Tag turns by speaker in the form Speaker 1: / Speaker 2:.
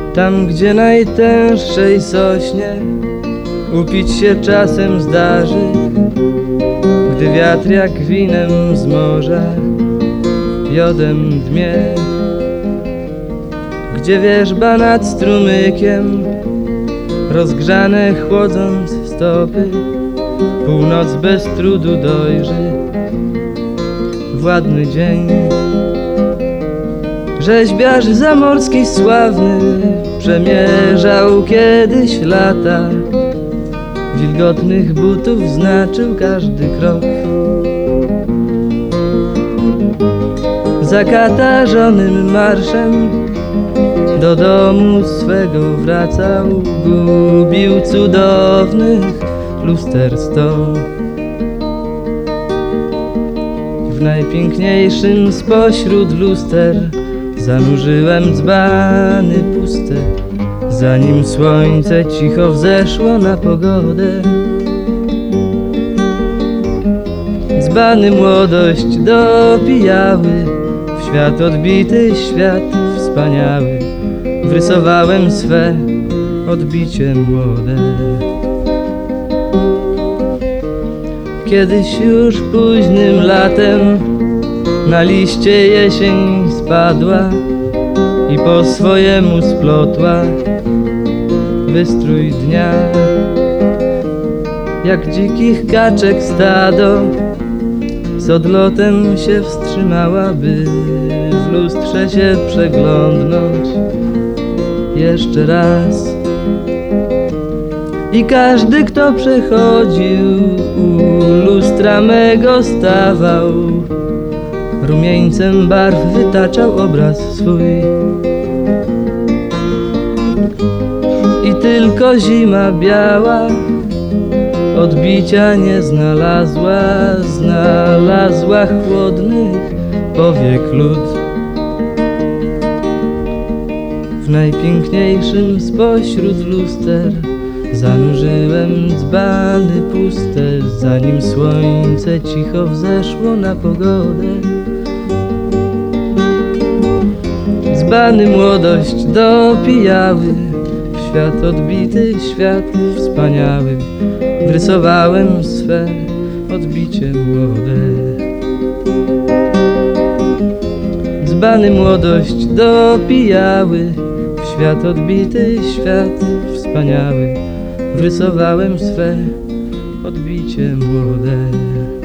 Speaker 1: Tam, gdzie najtęższej sośnie upić się czasem zdarzy, gdy wiatr jak winem z morza jodem dmie. Gdzie wierzba nad strumykiem, rozgrzane chłodząc stopy, północ bez trudu dojrzy w ładny dzień. Rzeźbiarz zamorski sławny przemierzał kiedyś lata, wilgotnych butów znaczył każdy krok. Zakatarzonym marszem do domu swego wracał, gubił cudownych luster sto. W najpiękniejszym spośród luster zanurzyłem dzbany puste, zanim słońce cicho wzeszło na pogodę. Dzbany młodość dopijały, w świat odbity, świat wspaniały. Wrysowałem swe odbicie młode. Kiedyś już późnym latem na liście jesień spadła i po swojemu splotła wystrój dnia. Jak dzikich kaczek stado z odlotem się wstrzymała, by w lustrze się przeglądnąć jeszcze raz. I każdy, kto przechodził, u lustra mego stawał, rumieńcem barw wytaczał obraz swój. I tylko zima biała odbicia nie znalazła, znalazła chłodnych powiek lód. W najpiękniejszym spośród luster zanurzyłem dzbany puste, zanim słońce cicho wzeszło na pogodę. Dzbany młodość dopijały, w świat odbity, świat wspaniały. Wrysowałem swe odbicie młode. Dzbany młodość dopijały, w świat odbity, świat wspaniały. Wrysowałem swe odbicie młode.